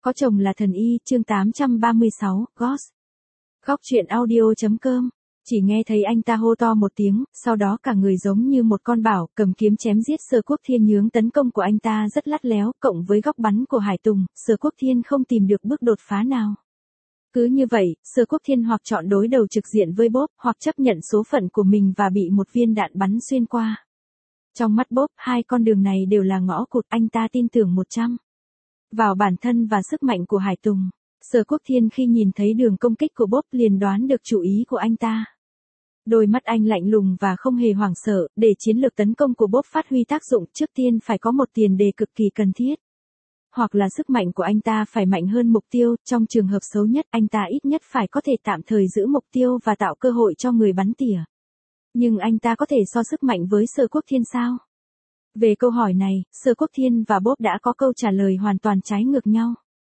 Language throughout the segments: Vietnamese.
Có chồng là thần y, chương 836, Ghost. Góc truyện audio.com. Chỉ nghe thấy anh ta hô to một tiếng, sau đó cả người giống như một con bảo, cầm kiếm chém giết Sở Quốc Thiên. Nhướng tấn công của anh ta rất lắt léo, cộng với góc bắn của Hải Tùng, Sở Quốc Thiên không tìm được bước đột phá nào. Cứ như vậy, Sở Quốc Thiên hoặc chọn đối đầu trực diện với Bob, hoặc chấp nhận số phận của mình và bị một viên đạn bắn xuyên qua. Trong mắt Bob, hai con đường này đều là ngõ cụt, anh ta tin tưởng 100 vào bản thân và sức mạnh của Hải Tùng. Sở Quốc Thiên khi nhìn thấy đường công kích của Bob liền đoán được chủ ý của anh ta. Đôi mắt anh lạnh lùng và không hề hoảng sợ, để chiến lược tấn công của Bob phát huy tác dụng trước tiên phải có một tiền đề cực kỳ cần thiết. Hoặc là sức mạnh của anh ta phải mạnh hơn mục tiêu, trong trường hợp xấu nhất anh ta ít nhất phải có thể tạm thời giữ mục tiêu và tạo cơ hội cho người bắn tỉa. Nhưng anh ta có thể so sức mạnh với Sở Quốc Thiên sao? Về câu hỏi này, Sở Quốc Thiên và Bob đã có câu trả lời hoàn toàn trái ngược nhau.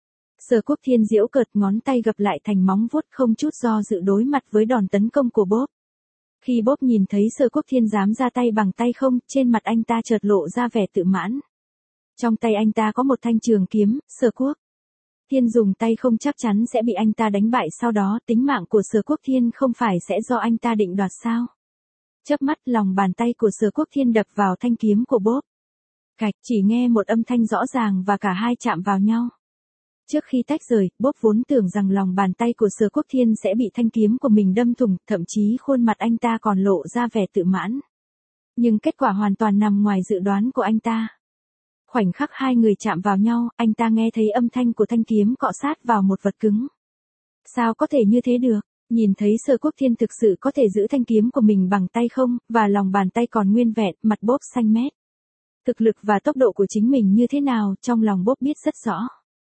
Sở Quốc Thiên giễu cợt, ngón tay gập lại thành móng vuốt, không chút do dự đối mặt với đòn tấn công của Bob. Khi Bob nhìn thấy Sở Quốc Thiên dám ra tay bằng tay không, trên mặt anh ta chợt lộ ra vẻ tự mãn. Trong tay anh ta có một thanh trường kiếm, Sở Quốc Thiên dùng tay không chắc chắn sẽ bị anh ta đánh bại, sau đó tính mạng của Sở Quốc Thiên không phải sẽ do anh ta định đoạt sao? Chớp mắt, lòng bàn tay của Sở Quốc Thiên đập vào thanh kiếm của Bob. Cạch, chỉ nghe một âm thanh rõ ràng và cả hai chạm vào nhau. Trước khi tách rời, Bob vốn tưởng rằng lòng bàn tay của Sở Quốc Thiên sẽ bị thanh kiếm của mình đâm thủng, thậm chí khuôn mặt anh ta còn lộ ra vẻ tự mãn. Nhưng kết quả hoàn toàn nằm ngoài dự đoán của anh ta. Khoảnh khắc hai người chạm vào nhau, anh ta nghe thấy âm thanh của thanh kiếm cọ sát vào một vật cứng. Sao có thể như thế được? Nhìn thấy Sở Quốc Thiên thực sự có thể giữ thanh kiếm của mình bằng tay không, và lòng bàn tay còn nguyên vẹn, mặt Bob xanh mét. Thực lực và tốc độ của chính mình như thế nào, trong lòng Bob biết rất rõ.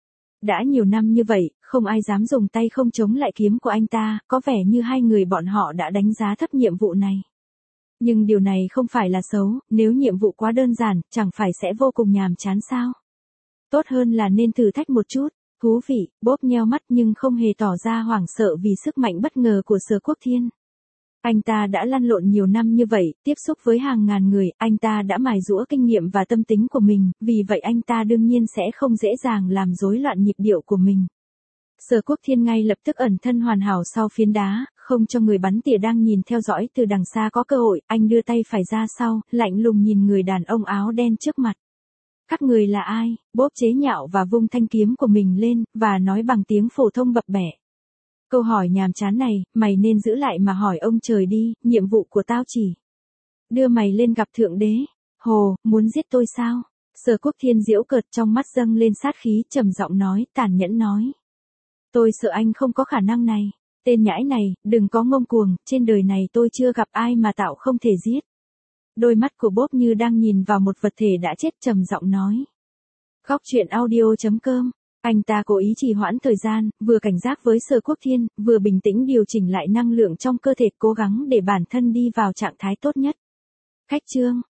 Đã nhiều năm như vậy, không ai dám dùng tay không chống lại kiếm của anh ta, có vẻ như hai người bọn họ đã đánh giá thấp nhiệm vụ này. Nhưng điều này không phải là xấu, nếu nhiệm vụ quá đơn giản, chẳng phải sẽ vô cùng nhàm chán sao? Tốt hơn là nên thử thách một chút. Thú vị, Bob nheo mắt nhưng không hề tỏ ra hoảng sợ vì sức mạnh bất ngờ của Sở Quốc Thiên. Anh ta đã lăn lộn nhiều năm như vậy, tiếp xúc với hàng ngàn người, anh ta đã mài giũa kinh nghiệm và tâm tính của mình, vì vậy anh ta đương nhiên sẽ không dễ dàng làm rối loạn nhịp điệu của mình. Sở Quốc Thiên ngay lập tức ẩn thân hoàn hảo sau phiến đá, không cho người bắn tỉa đang nhìn theo dõi từ đằng xa có cơ hội, anh đưa tay phải ra sau, lạnh lùng nhìn người đàn ông áo đen trước mặt. Các người là ai? Bob chế nhạo và vung thanh kiếm của mình lên, và nói bằng tiếng phổ thông bập bẹ. Câu hỏi nhàm chán này, mày nên giữ lại mà hỏi ông trời đi, nhiệm vụ của tao chỉ đưa mày lên gặp Thượng Đế. Hồ, muốn giết tôi sao? Sở Quốc Thiên giễu cợt, trong mắt dâng lên sát khí, trầm giọng nói, tàn nhẫn nói. Tôi sợ anh không có khả năng này. Tên nhãi này, đừng có ngông cuồng, trên đời này tôi chưa gặp ai mà tạo không thể giết. Đôi mắt của Bob như đang nhìn vào một vật thể đã chết, trầm giọng nói. Góc truyện audio.com. Anh ta cố ý trì hoãn thời gian, vừa cảnh giác với Sở Quốc Thiên, vừa bình tĩnh điều chỉnh lại năng lượng trong cơ thể, cố gắng để bản thân đi vào trạng thái tốt nhất. Cách chương